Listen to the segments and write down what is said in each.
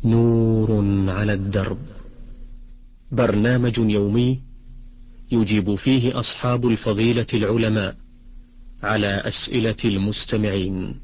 نور على الدرب، برنامج يومي يجيب فيه أصحاب الفضيلة العلماء على أسئلة المستمعين.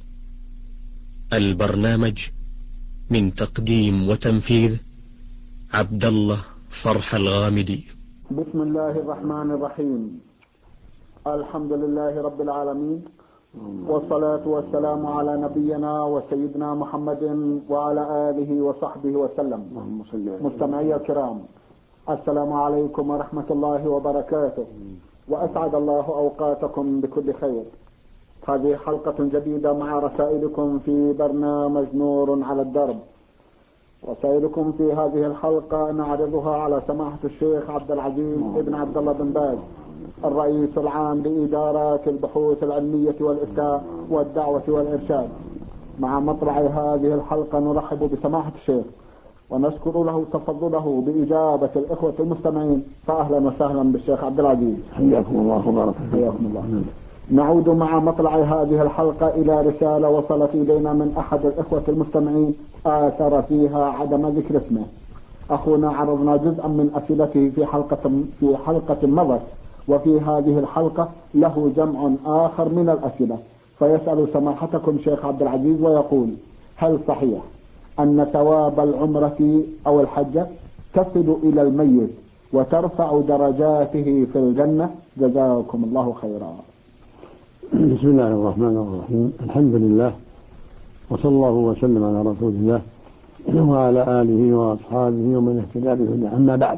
البرنامج من تقديم وتنفيذ عبد الله فرح الغامدي. بسم الله الرحمن الرحيم. الحمد لله رب العالمين، والصلاة والسلام على نبينا وسيدنا محمد وعلى آله وصحبه وسلم. مستمعي الكرام، السلام عليكم ورحمة الله وبركاته، وأسعد الله أوقاتكم بكل خير. هذه حلقة جديدة مع رسائلكم في برنامج نور على الدرب. رسائلكم في هذه الحلقة نعرضها على سماحة الشيخ عبد العزيز ابن عبد الله بن باز، الرئيس العام لإدارات البحوث العلمية والإفتاء والدعوة والإرشاد. مع مطلع هذه الحلقة نرحب بسماحة الشيخ ونشكر له تفضله بإجابة الإخوة المستمعين. فأهلا وسهلا بالشيخ عبد العزيز، حياكم الله وبارك حياكم الله. نعود مع مطلع هذه الحلقة إلى رسالة وصلت إلينا من أحد الإخوة المستمعين آثر فيها عدم ذكر اسمه. أخونا عرضنا جزءا من أسئلته في حلقة مضت، وفي هذه الحلقة له جمع آخر من الأسئلة، فيسأل سماحتكم شيخ عبد العزيز ويقول: هل صحيح أن ثواب العمرة أو الحجة تصل إلى الميت وترفع درجاته في الجنة؟ جزاكم الله خيرا. بسم الله الرحمن الرحيم. الحمد لله، وصلى الله وسلم على رسول الله وعلى آله وأصحابه ومن اهتدى بهداه. أما بعد،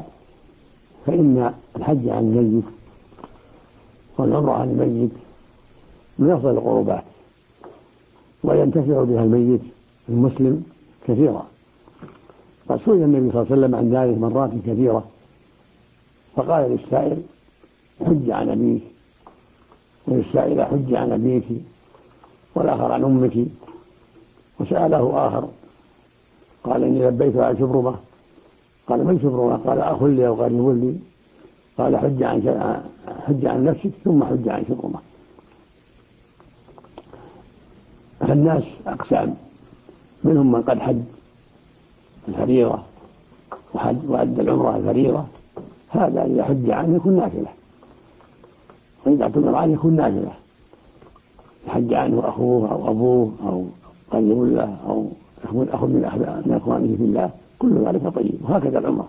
فإن الحج عن الميت والعمرة عن الميت من أفضل القربات، وينتفع بها الميت المسلم كثيرا. قد سئل النبي صلى الله عليه وسلم عن ذلك مرات كثيرة، فقال للسائل: حج عن أبيك، وللسائل: حج عن أبيك، والآخر عن أمك. وسأله آخر قال: إني لبيت عن شبرمة. قال: من شبرمة؟ قال: أخ لي أو قريب لي. قال: حج عن نفسك ثم حج عن شبرمة. فالناس أقسام، منهم من قد حج الفريضة وأدى العمرة الفريضة، هذا إذا حج عنه يكون نافلة، وإذا اعتمر عنه يكون نافلة. حج عنه أخوه أو أبوه أو قريب له أو أخ من أخوانه في الله، كل ذلك طيب. وهكذا العمرة.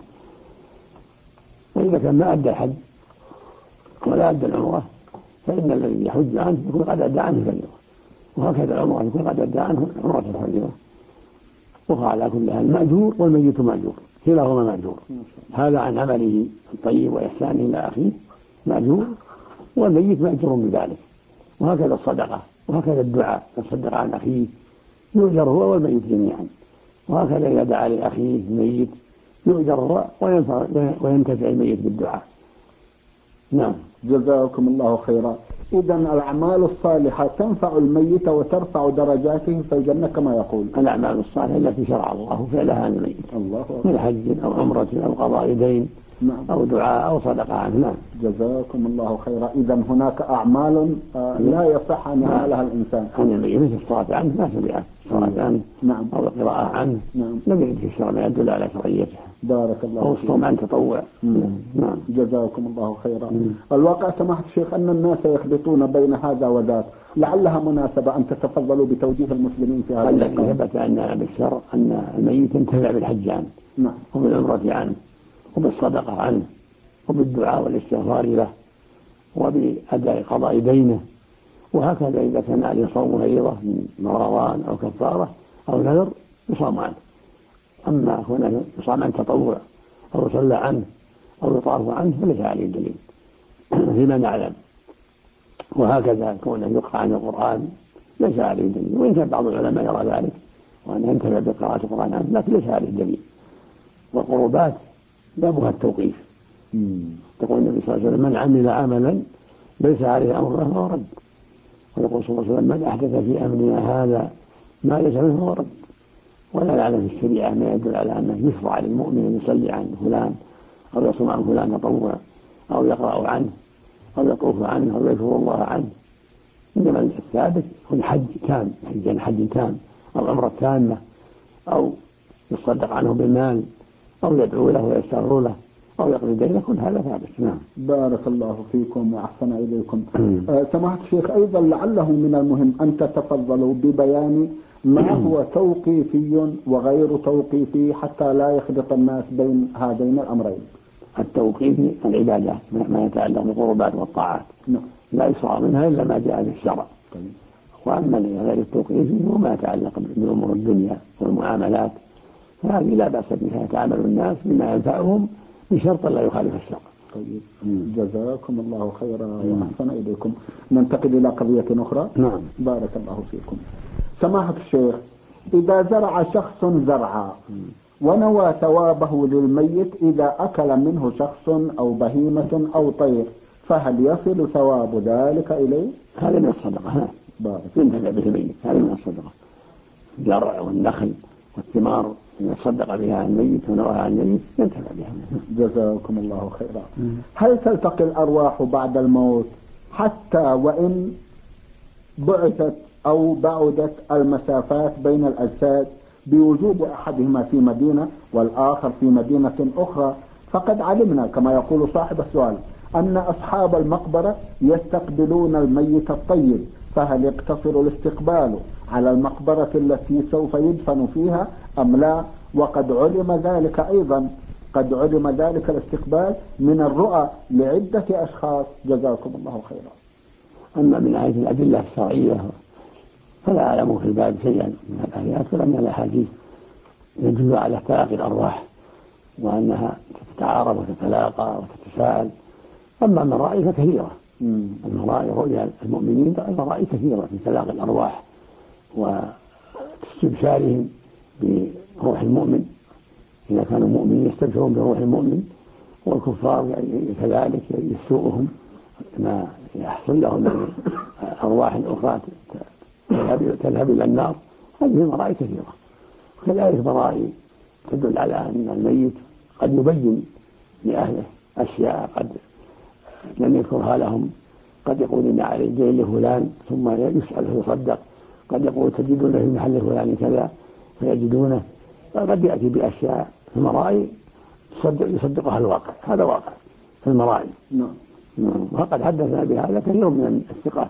وإذا كان ما أدى الحج ولا أدى العمرة، فإن الذي يحج عنه يكون قد أدى عنه الفريضة، وهكذا العمرة يكون قد أدى عنه عمرة الفريضة. وعلى كل حال مأجور والميت مأجور، كلاهما مأجور. هذا عن عمله الطيب وإحسانه إلى أخيه مأجور، والميت مأجور بذلك. وهكذا الصدقة، وهكذا الدعاء، الصدقة عن أخيه يؤجر هو والميت جميعا. وهكذا إذا دعا لأخيه الميت يؤجر هو وينتفع الميت بالدعاء. نعم. جزاكم الله خيرا. إذن الأعمال الصالحة تنفع الميت وترفع درجاته في الجنة كما يقول. الأعمال الصالحة التي شرع الله فعلها عن الميت، من حج أو عمرة أو قضاء دين، نعم، أو دعاء أو صدقة عنه. نعم. جزاكم الله خيرا. إذن هناك أعمال لا يصح أن يعملها الإنسان عن الميت، مثل الصلاة عنه لا تبعه، الصلاة عنه، نعم، أو القراءة عنه، نعم، لم يرد في الشرع ما يدل على شرعيته. بارك الله أو الصوم عن تطوع. نعم. جزاكم الله خيرا. الواقع سماحة الشيخ أن الناس يخلطون بين هذا وذاك، لعلها مناسبة أن تتفضلوا بتوجيه المسلمين في هذا. الذي ثبت أن بالشرع أن الميت ينتفع بالحج عنه، نعم، وبالعمرة عنه، وبالصدقة عنه، وبالدعاء والاستغفار له، وبأداء قضاء دينه. وهكذا إذا كان عليه صوم فريضة من رمضان أو كفارة أو نذر يصام عنه. أما هنا يصام عن تطوع أو يصلى عنه أو يطاف عنه فليس عليه دليل فيما نعلم. وهكذا كونه يقرأ عن القرآن ليس عليه دليل، وإن كان بعض العلماء يرى ذلك وأن ينتفع بقراءة القرآن عنه، لكن ليس عليه دليل. والقربات بابها التوقيف. يقول النبي صلى الله عليه وسلم: من عمل عملا ليس عليه أمرنا فهو رد. ويقول صلى الله عليه وسلم: من أحدث في أمرنا هذا ما ليس منه فهو رد. ولا نعلم في الشريعة ما يدل على أنه يشرع للمؤمن أن يصلي عن فلان أو يصوم عن فلان تطوع أو يقرأ عنه أو يطوف عنه أو يذكر الله عنه. إنما الثابت يكون حج تام، حج تام أو عمرة تامة أو يصدق عنه بالمال أو يدعو له ويستغفر له أو يقضي دينه، كل هذا ثابت. نعم. بارك الله فيكم وأحسن إليكم. سماحة الشيخ، أيضا لعله من المهم أن تتفضلوا ببيان ما هو توقيفي وغير توقيفي حتى لا يخلط الناس بين هذين الأمرين. التوقيفي العبادات ما يتعلق بالقربات والطاعات لا يشرع منها إلا ما جاء في الشرع. وأما غير التوقيفي هو ما يتعلق بأمور الدنيا والمعاملات، فهذه لا بأس بها، يتعامل الناس بما ينفعهم بشرط لا يخالف الشرع. طيب، جزاكم الله خيرا وأحسن إليكم. ننتقل إلى قضية أخرى. نعم. بارك الله فيكم. سماحة الشيخ، إذا زرع شخص زرعا ونوى ثوابه للميت إذا أكل منه شخص أو بهيمة أو طير، فهل يصل ثواب ذلك إليه؟ هذا من الصدقة، ينتفع به الميت، هذا من الصدقة. الزرع والنخل والثمار يتصدق بها عن الميت ونواها عن الميت ينتفع بها. جزاكم الله خيرا. هل تلتقي الأرواح بعد الموت حتى وإن بعثت أو بعدت المسافات بين الأجساد بوجود أحدهما في مدينة والآخر في مدينة أخرى؟ فقد علمنا كما يقول صاحب السؤال أن أصحاب المقبرة يستقبلون الميت الطيب، فهل يقتصر الاستقبال على المقبرة التي سوف يدفن فيها أم لا؟ وقد علم ذلك أيضا، قد علم ذلك الاستقبال من الرؤى لعدة أشخاص. جزاكم الله خيرا. أما من ناحية الأدلة الشرعية فلا أعلم في الباب شيئا من الآيات ولا من الأحاديث يدل على تلاقي الأرواح وأنها تتعارف وتتلاقى وتتساءل. أما المرائي فكثيرة، المرائي رؤيا المؤمنين المرائي كثيرة في تلاقي الأرواح واستبشارهم بروح المؤمن، إذا كانوا مؤمنين يستبشرون بروح المؤمن، والكفار كذلك يسوءهم ما يحصل لهم من أرواح أخرى تذهب إلى النار. هذه مرائي كثيرة. وكذلك مرائي تدل على أن الميت قد يبين لأهله أشياء قد لم يذكرها لهم، قد يقول إن عليه دين لفلان ثم يسأل فيصدق، قد يقول تجدون في محل فلان كذا فيجدونه، قد يأتي بأشياء في المرائي يصدقها الواقع. هذا واقع في المرائي. وقد حدثنا بهذا كثير من الثقات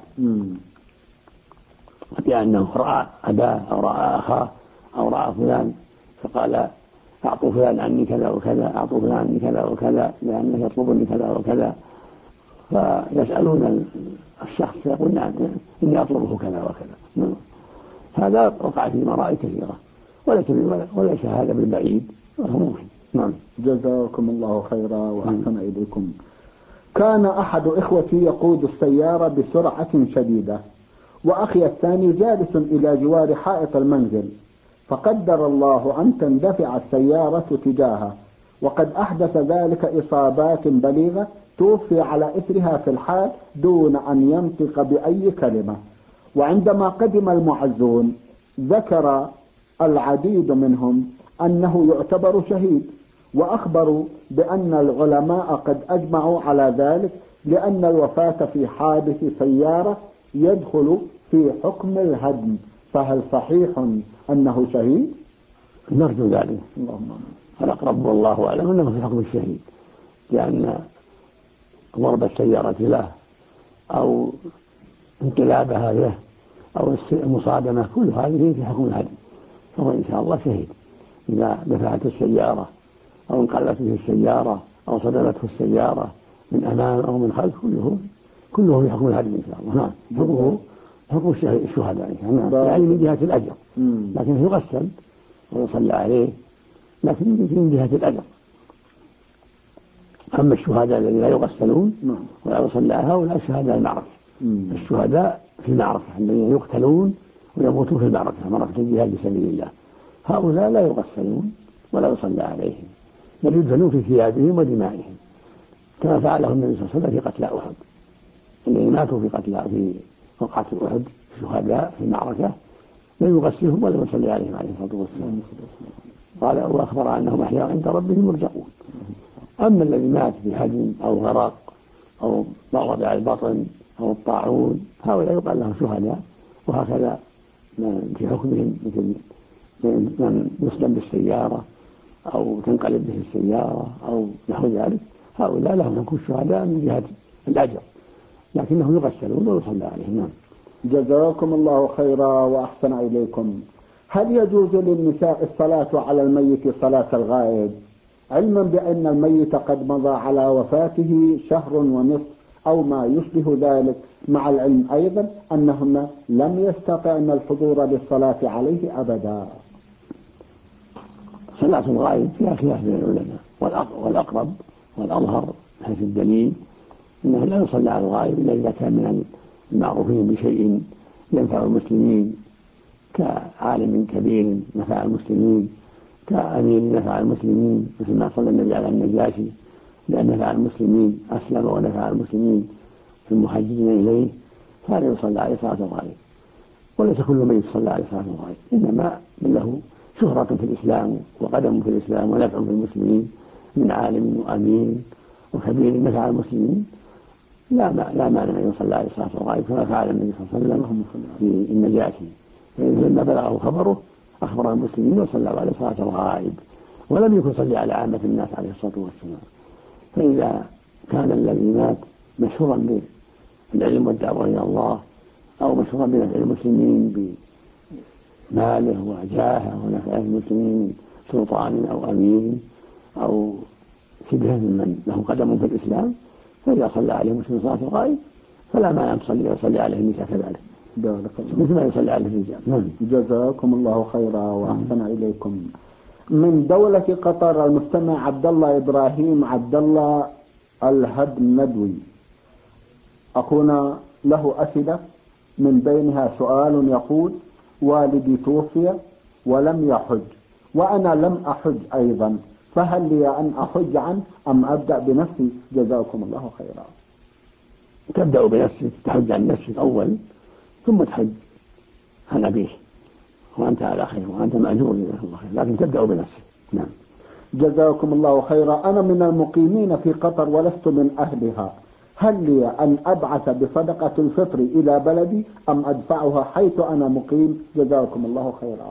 بأنه رأى أباه أو رأى أخاه أو رأى فلان فقال أعطوا فلان عني كذا وكذا، أعطوا فلان عني كذا وكذا لأنه يطلبني كذا وكذا، فيسألون الشخص فيقول نعم إني أطلبه كذا وكذا. هذا وقع في مرائي كثيرة وليس هذا بالبعيد وهو ممكن. نعم. جزاكم الله خيرا وأحسن إليكم. كان أحد إخوتي يقود السيارة بسرعة شديدة، وأخي الثاني جالس إلى جوار حائط المنزل، فقدر الله أن تندفع السيارة تجاهه، وقد أحدث ذلك إصابات بليغة توفي على إثرها في الحال دون أن ينطق بأي كلمة. وعندما قدم المعزون ذكر العديد منهم أنه يعتبر شهيد، وأخبروا بأن العلماء قد أجمعوا على ذلك، لأن الوفاة في حادث سيارة يدخل في حكم الهدم، فهل صحيح أنه شهيد؟ نرجو ذلك، اللهم الأقرب والله أعلم أنه في حكم الشهيد، لأن ضرب السيارة له أو انقلابها له أو المصادمة كل هذه في حكم الهدم، فهو إن شاء الله شهيد. إذا دفعت السيارة أو انقلبت به السيارة أو صدمته السيارة من أمام أو من خلف كله في حكم الهدم إن شاء الله. نعم. حكم الشهداء إن شاء الله، يعني من جهة الأجر، لكن يغسل ويصلى عليه، لكن من جهة الأجر. أما الشهداء الذين لا يغسلون ولا يصلى هؤلاء شهداء المعركة. الشهداء في المعركة الذين يقتلون ويموتون في المعركة، معركة الجهاد في سبيل الله، هؤلاء لا يغسلون ولا يصلى عليهم، بل يدفنون في ثيابهم ودمائهم، كما فعله النبي صلى الله عليه وسلم في قتل أحد. الذين ماتوا في وقعة أحد شهداء في المعركة لم يغسلهم ولا يصلي عليهم عليه الصلاة والسلام، قال وأخبر أنهم أحياء عند ربهم يرزقون. أما الذي مات بهدم أو غرق أو ضرب على البطن أو الطاعون هؤلاء يقال لهم شهداء، وهكذا في حكمهم مثل من يسلم بالسيارة أو تنقلب به السيارة أو نحو ذلك، هؤلاء لهم حكم الشهداء من جهة الأجر، لكنهم يغسلون ويصلى عليهم. نعم. جزاكم الله خيرا وأحسن إليكم. هل يجوز للنساء الصلاة على الميت صلاة الغائب، علما بأن الميت قد مضى على وفاته شهر ونصف أو ما يشبه ذلك، مع العلم أيضا أنهن لم يستطعن الحضور للصلاة عليه أبدا؟ صلاة الغائب فيها خلاف بين العلماء، والأقرب والأظهر حيث الدليل أنه لا يصلى على الغائب إلا إذا كان من المعروفين بشيء ينفع المسلمين، كعالم كبير نفع المسلمين، كأمير نفع المسلمين، مثل ما صلى النبي على النجاشي لأن نفع المسلمين، أسلم ونفع المسلمين في المهاجرين إليه، فلا يصلى عليه صلاة الغائب. وليس كل من يصلى عليه صلاة الغائب، إنما من له شهرة في الإسلام وقدم في الإسلام ونفع في المسلمين من عالم وأمين وكبير نفع المسلمين، لا مانع أن يصلى عليه صلاة الغائب، كما فعل النبي صلى الله عليه وسلم في النجاشي، فلما بلغه خبره أخبر المسلمين وصلى عليه صلاة الغائب، ولم يكن صلي على عامة الناس عليه الصلاة والسلام. فإذا كان الذي مات مشهورا بالعلم والدعوة إلى الله، أو مشهورا بنفع المسلمين بماله وجاهه ونفع المسلمين من سلطان أو أمير أو شبه من له قدم في الإسلام، فإذا صلى عليه مسلم صلاة الغائب فلا مانع أن يصلي عليه النساء كذلك مثل ما يصلي عليه الرجال. جزاكم الله خيرا وأحسن إليكم. من دولة قطر المستمع عبد الله إبراهيم عبد الله الهدندوي، أخونا له أسئلة، من بينها سؤال يقول: والدي توفي ولم يحج وأنا لم أحج أيضا، فهل لي أن أحج عنه أم أبدأ بنفسي؟ جزاكم الله خيرا. تبدأ بنفسك، تحج عن نفسك أول ثم تحج عن أبيه، وأنت على خير وأنت مأجور جزاك الله خير، لكن تبدأ بنفسك. نعم. جزاكم الله خيرا. أنا من المقيمين في قطر ولست من أهلها، هل لي أن أبعث بصدقة الفطر إلى بلدي أم أدفعها حيث أنا مقيم؟ جزاكم الله خيرا.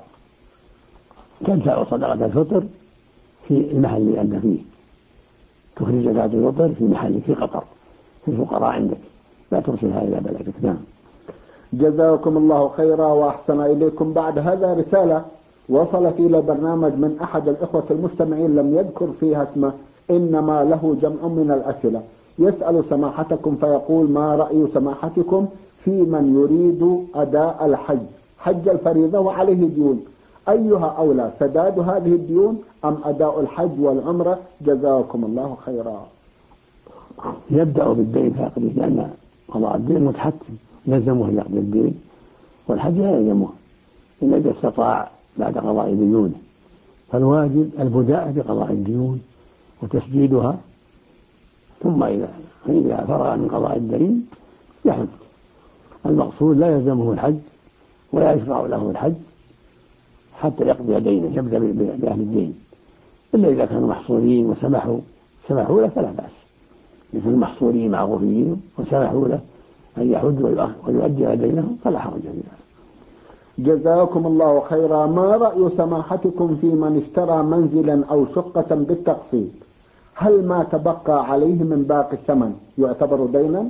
تدفع صدقة الفطر في المحل اللي أنت فيه، تخرج زكاة الفطر في محل في قطر في الفقراء عندك، لا ترسلها إلى بلدك. نعم. جزاكم الله خيرا وأحسن إليكم. بعد هذا رسالة وصلت إلى برنامج من أحد الإخوة المستمعين لم يذكر فيها اسمه، إنما له جمع من الأسئلة، يسأل سماحتكم فيقول: ما رأي سماحتكم في من يريد أداء الحج، حج الفريضة وعليه ديون، أيها أولى، سداد هذه الديون أم أداء الحج والعمرة؟ جزاكم الله خيرا. يبدأ بالدين فيقضيه، لأن قضاء الدين متحتم يلزمه يقضي الدين، والحج لا يلزمه إلا إذا استطاع بعد قضاء ديونه، فالواجب البداء بقضاء الديون وتسديدها، ثم إذا فرغ من قضاء الدين يحج. المقصود لا يلزمه الحج ولا يشرع له الحج حتى يقضي دينه، يبدأ بأهل الدين، إلا إذا كانوا محصورين وسمحوا له فلا بأس، مثل المحصورين معروفين وسمحوا له أن يحج ويؤدي دينه فلا حرج في ذلك. جزاكم الله خيرا. ما رأي سماحتكم في من اشترى منزلا أو شقة بالتقسيط، هل ما تبقى عليه من باقي الثمن يعتبر دينا؟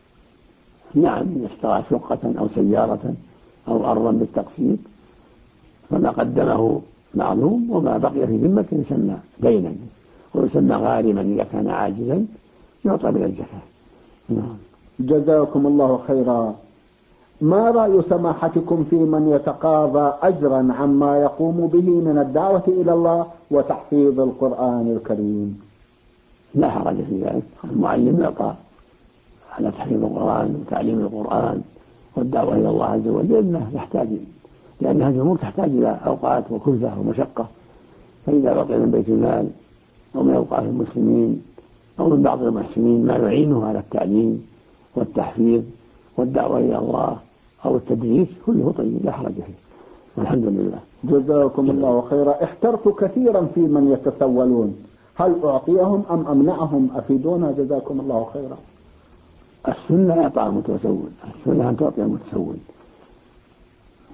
نعم، اشترى شقة أو سيارة أو أرضا بالتقسيط فما قدمه معلوم، وما بقي في ذمته يسمى دينا، ويسمى غارما إذا كان عاجزا يعطى من الزكاة. نعم. جزاكم الله خيرا. ما رأي سماحتكم في من يتقاضى أجرا عما يقوم به من الدعوة إلى الله وتحفيظ القرآن الكريم؟ لا حرج في ذلك، المعلم يعطى على تحفيظ القرآن وتعليم القرآن والدعوة إلى الله عز وجل، لأن هذه الأمور تحتاج إلى أوقات وكلفة ومشقة، فإذا بقي من بيت المال أو من أوقات المسلمين أو من بعض المحسنين ما يعينه على التعليم والتحفيظ والدعوة إلى الله أو التدريس كله طيب لا حرج فيه، والحمد لله. جزاكم الله خيرا. احترت كثيرا في من يتسولون، هل أعطيهم أم أمنعهم؟ أفيدونا جزاكم الله خيرا. السنة إعطاء المتسول، السنة أن تعطي المتسول،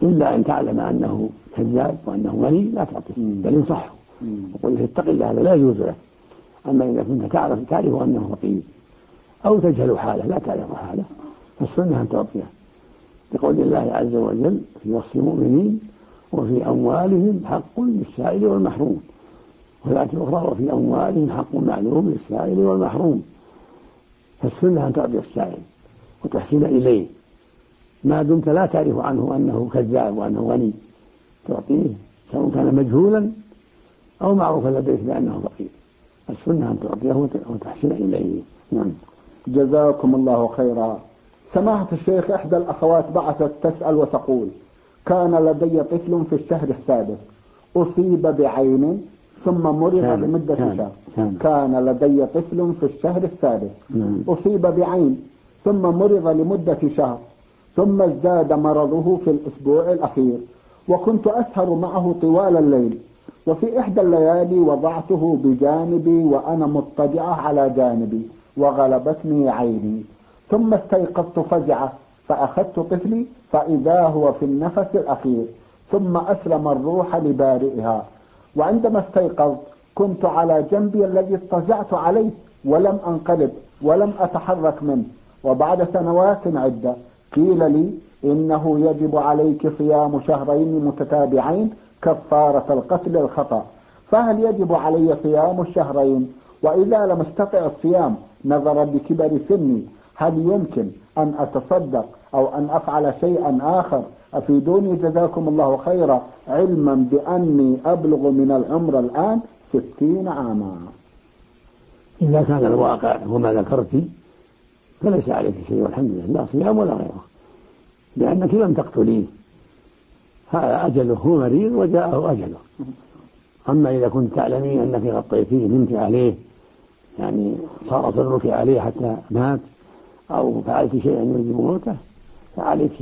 إلا أن تعلم أنه كذاب وأنه غني لا تعطيه، بل انصحه وقل له اتق الله، هذا لا يجوز له. أما إذا كنت تعرف أنه فقير أو تجهل حاله لا تعرف حاله فالسنة أن تعطيه، لقول الله عز وجل في وصف المؤمنين وفي أموالهم حق للسائل والمحروم، والآية الأخرى وفي أموالهم حق معلوم للسائل والمحروم. فالسنة أن تعطي السائل وتحسن إليه ما دمت لا تعرف عنه أنه كذاب وأنه غني، تعطيه سواء كان مجهولا أو معروفا لديك بأنه فقير. السنة أن تعطيه وتحسن إليه. نعم. جزاكم الله خيرا. سماحة الشيخ، إحدى الأخوات بعثت تسأل وتقول: كان لدي طفل في الشهر السادس أصيب بعين ثم مرض لمدة شهر. كان لدي طفل في الشهر السادس أصيب بعين ثم مرض لمدة شهر، ثم ازداد مرضه في الأسبوع الأخير، وكنت أسهر معه طوال الليل، وفي إحدى الليالي وضعته بجانبي وأنا مضطجعة على جانبي وغلبتني عيني، ثم استيقظت فزعة فأخذت طفلي فإذا هو في النفس الأخير، ثم أسلم الروح لبارئها، وعندما استيقظت كنت على جنبي الذي اضطجعت عليه ولم أنقلب ولم أتحرك منه. وبعد سنوات عدة قيل لي إنه يجب عليك صيام شهرين متتابعين كفارة القتل الخطأ، فهل يجب علي صيام الشهرين؟ وإذا لم استطع الصيام نظرا لكبر سني هل يمكن أن أتصدق أو أن أفعل شيئا آخر؟ أفيدوني جزاكم الله خيرا، علما بأني أبلغ من العمر الآن 60 عاما. إذا كان الواقع وما ذكرت فليس عليك شيء والحمد لله، لا صيام ولا غيره، لأنك لم تقتليه، هذا أجله، هو مريض وجاءه أجله. أما إذا كنت تعلمين أنك غطيتيه نمت عليه، يعني صار صدرك عليه حتى مات أو فعلت شيئا يوجب موته، فعليك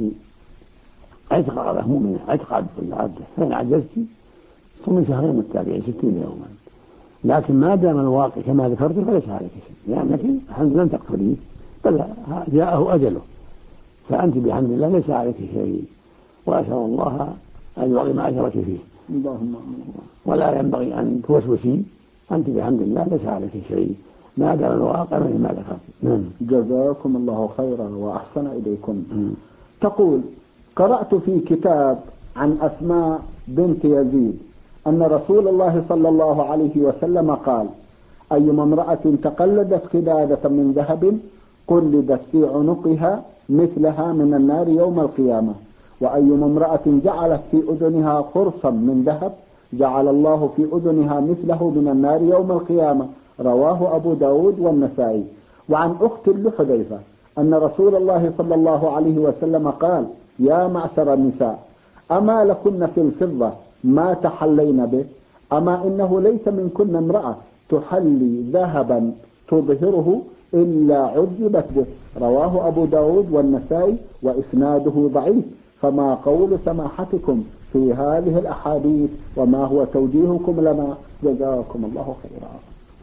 عتق رقبة مؤمنة، عتق عبد، فإن عجزت صومي شهرين متتابعين 60 يوما. لكن ما دام الواقع كما ذكرت فليس عليك شيء، لأنك الحمد لله لم تقتليه بل جاءه أجله، فأنت بحمد الله ليس عليك شيء، وأسأل الله أن يعظم أجرك فيه. اللهم. ولا ينبغي أن توسوسي، أنت بحمد الله ليس عليك شيء ما دام الواقع ما ذكرت. جزاكم الله خيرا وأحسن إليكم. تقول: قرأت في كتاب عن أسماء بنت يزيد أن رسول الله صلى الله عليه وسلم قال: أيما امرأة تقلدت قلادة من ذهب قلدت في عنقها مثلها من النار يوم القيامة، وأيما امرأة جعلت في أذنها خرصا من ذهب جعل الله في أذنها مثله من النار يوم القيامة. رواه أبو داود والنسائي. وعن أخت لحذيفة أن رسول الله صلى الله عليه وسلم قال: يا معشر النساء، أما لكن في الفضة ما تحلين به؟ أما إنه ليس من كل امرأة تحلي ذهبا تظهره إلا عذبت به. رواه أبو داود والنسائي وإسناده ضعيف، فما قول سماحتكم في هذه الأحاديث وما هو توجيهكم لنا؟ جزاكم الله خيرا.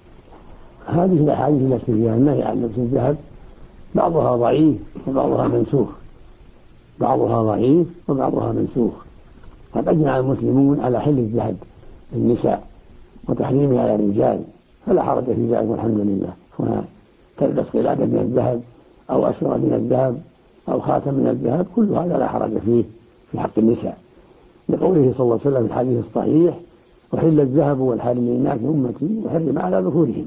هذه الأحاديث التي فيها النهي عن لبس الذهب بعضها ضعيف وبعضها منسوخ، بعضها ضعيف وبعضها منسوخ. قد أجمع المسلمون على حل الذهب للنساء وتحريمه على الرجال، فلا حرج في ذلك والحمد لله. هنا تلبس قلادة من الذهب أو أسرة من الذهب أو خاتم من الذهب، كل هذا لا حرج فيه في حق النساء، لقوله صلى الله عليه وسلم في الحديث الصحيح: وحل الذهب والحرير للناس أمتي وحرم على ذكورهم.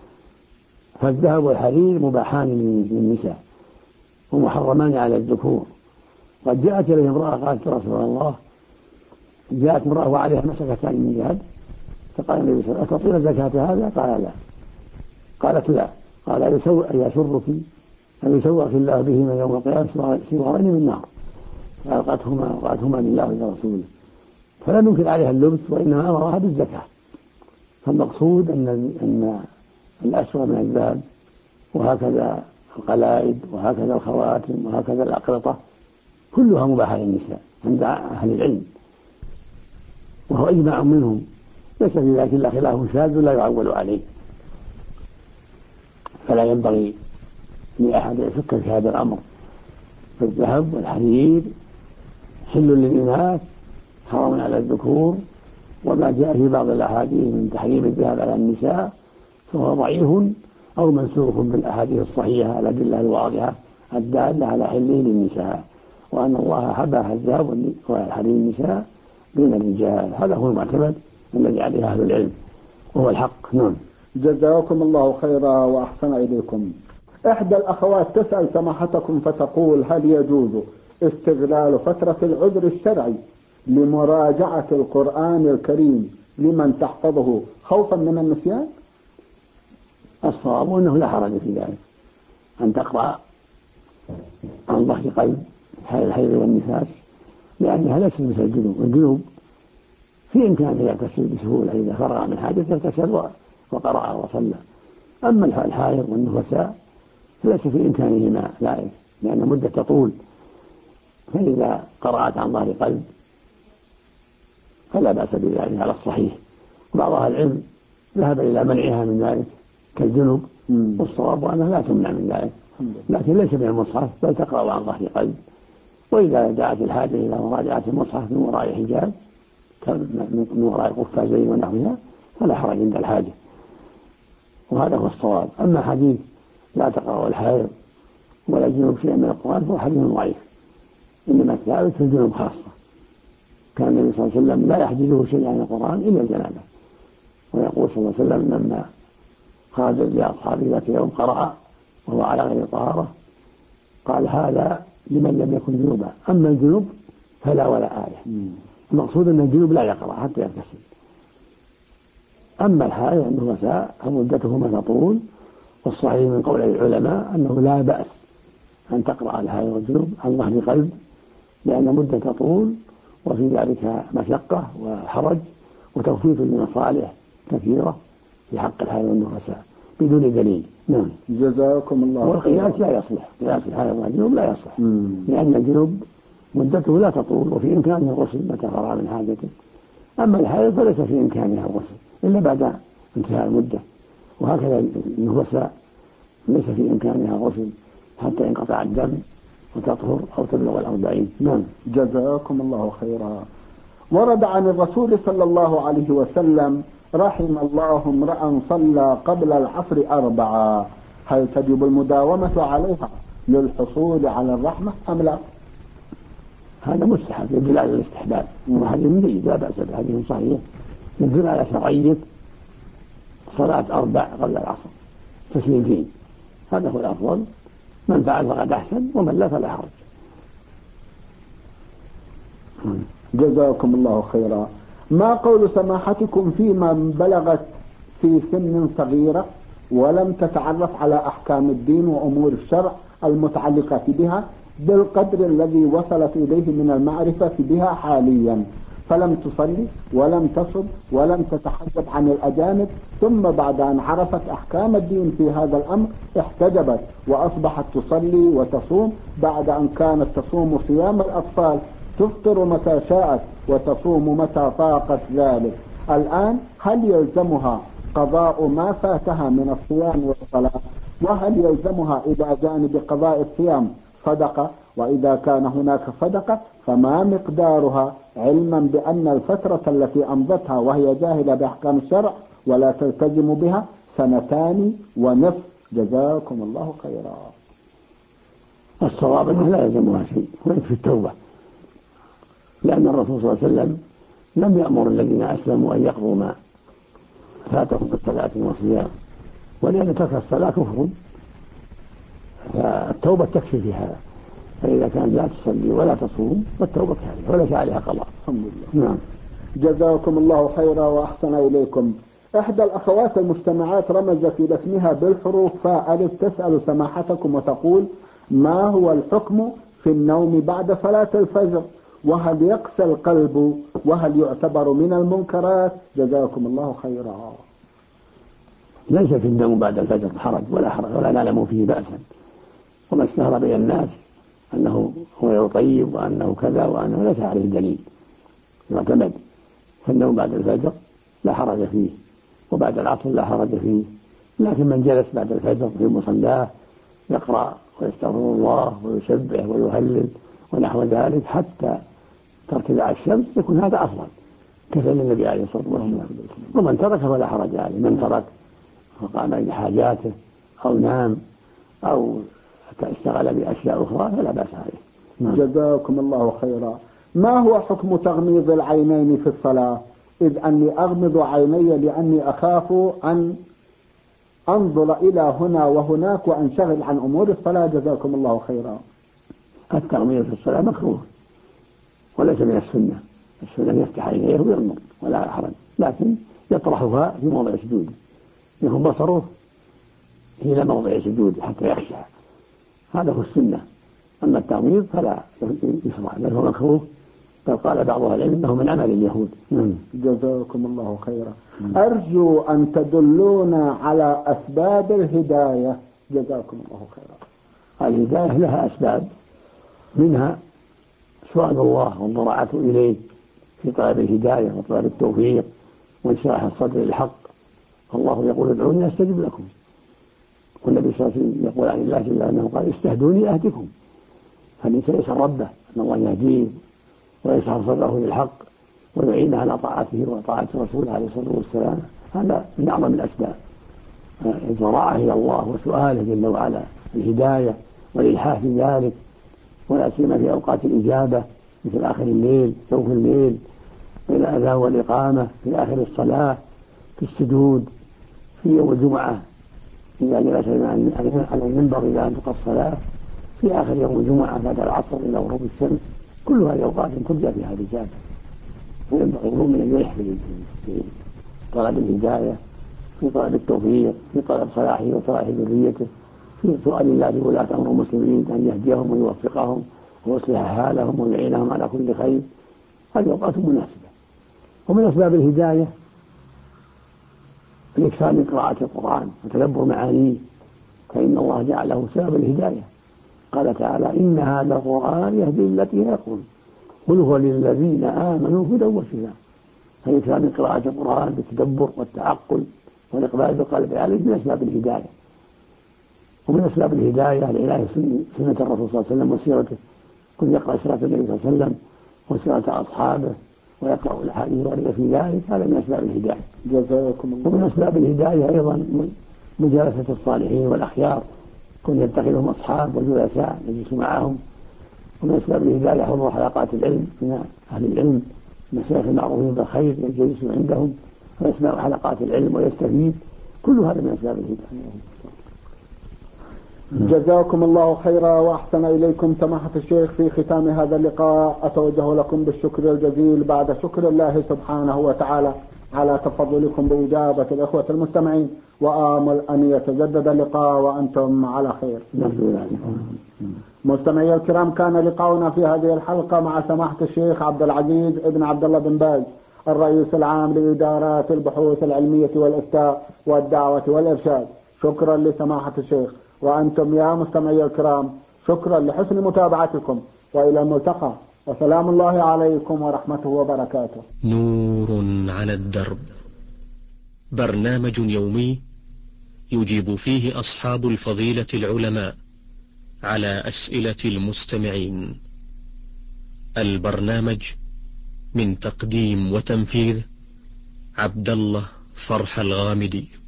فالذهب والحرير مباحان للنساء ومحرمان على الذكور. قد جاءت إليه امرأة قالت: يا رسول الله، جاءت امرأة وعليها مسكتان من ذهب، فقال النبي صلى الله عليه وسلم: أتعطين زكاة هذا؟ قال: لا. قالت: لا. قال: أيسرك أن يسوق الله بهما يوم القيامة سوارين من نار؟ فألقتهما لله ولرسوله، فلم ينكر عليها اللبس، وإنما أمرها بالزكاة. فالمقصود أن الأسوأ من الذهب وهكذا القلائد وهكذا الخواتم وهكذا الأقرطة كلها مباحة للنساء عند أهل العلم، وهو إجماع منهم، ليس في ذلك إلا خلاف شاذ لا يعول عليه. فلا ينبغي لأحد يشك في هذا الأمر، فالذهب والحرير حل للإناث حرام على الذكور، وما جاء في بعض الأحاديث من تحريم الذهاب على النساء فهو ضعيف أو منسوخ بالأحاديث الصحيحة الأدلة الواضحة الدالة على حله للنساء، وأن الله حبى الذهاب وحريم النساء دون الرجال. هذا هو المعتمد الذي عليه أهل العلم وهو الحق. نعم. جزاكم الله خيرا وأحسن إليكم. إحدى الأخوات تسأل سماحتكم فتقول: هل يجوز استغلال فترة العذر الشرعي لمراجعة القرآن الكريم لمن تحفظه خوفا من النسيان؟ الصواب أنه لا حرج في ذلك، أن تقرأ عن ظهر قلب حال الحيض والنفاس، لأنها ليست مثل الجنوب في إمكانه يغتسل بسهولة إذا فرغ من حاجة يغتسل وقرأ وصلى. أما الحائض والنفساء فليس في إمكانهما ذلك لأن مدة تطول، فإذا قرأت عن ظهر قلب فلا بأس بذلك على الصحيح. بعض أهل العلم ذهب إلى منعها من ذلك كالجنوب، والصواب أنها لا تمنع من ذلك، لكن ليس من المصحف بل تقرأ عن ظهر قلب. وإذا دعت الحاجة إلى مراجعة المصحف من وراء حجاب من وراء قفازين ونحوها فلا حرج عند الحاجة، وهذا هو الصواب. أما حديث لا تقرأ الحائض ولا الجنوب شيئا من القرآن فهو حديث ضعيف، إنما الثابت في الجنوب خاصة. كان النبي صلى الله عليه وسلم لا يحجزه شيئا عن القرآن إلا الجنابة، ويقول صلى الله عليه وسلم لما خرج لأصحابه ذات يوم قرأ وهو على غير طهارة قال: هذا لمن لم يكن جنوبا، أما الجنوب فلا ولا آية. المقصود أن الجنوب لا يقرأ حتى يغتسل. أما الحائض والنفساء فمدتهما تطول، والصحيح من قول العلماء أنه لا بأس أن تقرأ الحائض والجنوب عن ظهر قلب، لأن مدة تطول وفي ذلك مشقة وحرج وتوفيق لمصالح كثيرة في حق الحائض والنفساء بدون دليل. نعم. جزاكم الله. والقياس لا يصلح، قياس الحائض والجنوب لا يصلح، لأن الجنوب مدته لا تطول وفي إمكانه الغسل متى فرغ من حاجته، أما الحائض فليس في إمكانها الغسل إلا بعد انتهاء المدة، وهكذا النفساء ليس في إمكانها الغسل حتى ينقطع الدم وتطهر أو تبلغ 40. نعم. جزاكم الله خيرا. ورد عن الرسول صلى الله عليه وسلم: رحم الله امرأ صلى قبل العصر 4، هل تجب المداومة عليها للحصول على الرحمة أم لا؟ هذا مستحب يدل على الاستحباب، وحديث جيد لا بأس به، حديث صحيح يدل على شرعية صلاة 4 قبل العصر تسليمتين، هذا هو الأفضل، من فعل فقد أحسن ومن لا فلا حرج. جزاكم الله خيرا. ما قول سماحتكم في من بلغت في سن صغيرة ولم تتعرف على أحكام الدين وأمور الشرع المتعلقة بها بالقدر الذي وصلت إليه من المعرفة بها حاليا، فلم تصلي ولم تصم ولم تتحجب عن الأجانب، ثم بعد أن عرفت أحكام الدين في هذا الأمر احتجبت وأصبحت تصلي وتصوم بعد أن كانت تصوم صيام الأطفال، تفطر متى شاءت وتصوم متى طاقت ذلك، الآن هل يلزمها قضاء ما فاتها من الصيام والصلاة؟ وهل يلزمها إلى جانب قضاء الصيام صدقة؟ وإذا كان هناك صدقة فما مقدارها، علما بأن الفترة التي أمضتها وهي جاهلة بأحكام الشرع ولا تلتزم بها 2.5 سنين؟ جزاكم الله خيرا. الصواب أنه لا يلزمها شيء ويكفي التوبة، لأن الرسول صلى الله عليه وسلم لم يأمر الذين أسلموا أن يقضوا ما فاتهم بالصلاة والصيام، ولأن ترك الصلاة كفر، فالتوبة تكفي في هذا، فإذا كان لا تصلي ولا تصوم فالتوبة كافية وليس عليها قضاء. الحمد لله. نعم. جزاكم الله خيرا وأحسن إليكم. إحدى الأخوات المجتمعات رمزت إلى اسمها بالحروف فألف تسأل سماحتكم وتقول: ما هو الحكم في النوم بعد صلاة الفجر؟ وهل يقسى القلب؟ وهل يعتبر من المنكرات؟ جزاكم الله خيرا. ليس في النوم بعد الفجر حرج ولا نعلم فيه بأسا، وما اشتهر بين الناس أنه هو يطيب وأنه كذا وأنه ليس عليه دليل يعتمد. فالنوم بعد الفجر لا حرج فيه، وبعد العصر لا حرج فيه، لكن من جلس بعد الفجر في مصلاه يقرأ ويستغفر الله ويسبح ويهلل ونحو ذلك حتى ترتفع الشمس يكون هذا أفضل كفعل النبي عليه الصلاة والسلام. ومن ترك فلا حرج عليه، من ترك فقام لحاجاته أو نام أو اشتغل بأشياء أخرى فلا بأس عليه. جزاكم الله خيرا. ما هو حكم تغميض العينين في الصلاة؟ إذ أني أغمض عيني لأني أخاف أن أنظر إلى هنا وهناك وأنشغل عن أمور الصلاة. جزاكم الله خيرا. التغميض في الصلاة مكروه وليس من السنة. السنة يفتح عينيه ويغمض ولا حرج، لكن يطرحها في موضع سجود يكون بصره إلى موضع سجود حتى يخشى، هذا هو السنة. أما التغميض فلا يشرع بل هو مكروه، بل قال بعض أهل العلم إنه من عمل اليهود. جزاكم الله خيرا. أرجو أن تدلونا على أسباب الهداية. جزاكم الله خيرا. الهداية لها أسباب، منها سؤال الله والضراعة إليه في طلب الهداية وطلب التوفيق وانشراح الصدر للحق. الله يقول ادعوني أستجب لكم، والنبي صلى الله عليه وسلم يقول عن الله جل أنه قال استهدوني أهدكم. فالإنسان يسأل ربه أن الله يهديه ويشرح صدره للحق ويعين على طاعته وطاعة رسوله عليه الصلاة والسلام، هذا من أعظم الأسباب. الضراعة إلى الله وسؤاله جل وعلا الهداية والإلحاح في ذلك، ولا سيما في أوقات الإجابة مثل آخر الليل، جوف الليل، والأذان والإقامة في آخر الصلاة، في السجود في يوم الجمعة إذا جلس على المنبر إلى أن تقضى الصلاة، في آخر يوم الجمعة بعد العصر إلى غروب الشمس، كل هذه أوقات ترجى فيها الإجابة. فينبغي المؤمن أن يلح في طلب الهداية، في طلب التوفيق، في طلب صلاحه وصلاح ذريته، في سؤال الله لولاة أمر المسلمين أن يهديهم ويوفقهم ويصلح حالهم ويعينهم على كل خير. هذه أوقات مناسبة. ومن أسباب الهداية الإكثار من قراءة القرآن وتدبر معانيه، فإن الله جعله سبب الهداية. قال تعالى إن هذا القرآن يهدي للتي هي أقوم قل هو للذين آمنوا هدى وشفاء. فالإكثار من قراءة القرآن بالتدبر والتعقل والإقبال بالقلب عليه من أسباب الهداية. ومن أسباب الهداية العناية سنة الرسول صلى الله عليه وسلم وسيرته، كن يقرأ سيرة النبي صلى الله عليه وسلم وسيرة أصحابه ويقرأ الأحاديث الواردة في ذلك، هذا من أسباب الهداية. جزاكم الله. ومن أسباب الهداية أيضا مجالسة الصالحين والأخيار، كن يتخذهم أصحاب وجلساء يجلس معهم. ومن أسباب الهداية حضور حلقات العلم من أهل العلم، مشايخ المعروفين بالخير يجلس عندهم ويسمع حلقات العلم ويستفيد، كل هذا من أسباب الهداية. جزاكم الله خيرا وأحسن إليكم سماحة الشيخ. في ختام هذا اللقاء أتوجه لكم بالشكر الجزيل بعد شكر الله سبحانه وتعالى على تفضلكم بإجابة الإخوة المستمعين، وآمل أن يتجدد اللقاء وأنتم على خير. مستمعي الكرام، كان لقاؤنا في هذه الحلقة مع سماحة الشيخ عبد العزيز ابن عبد الله بن باز، الرئيس العام لإدارات البحوث العلمية والإفتاء والدعوة والإرشاد. شكرا لسماحة الشيخ. وأنتم يا مستمعي الكرام شكرا لحسن متابعتكم، وإلى الملتقى، وسلام الله عليكم ورحمته وبركاته. نور على الدرب، برنامج يومي يجيب فيه أصحاب الفضيلة العلماء على أسئلة المستمعين. البرنامج من تقديم وتنفيذ عبد الله فرح الغامدي.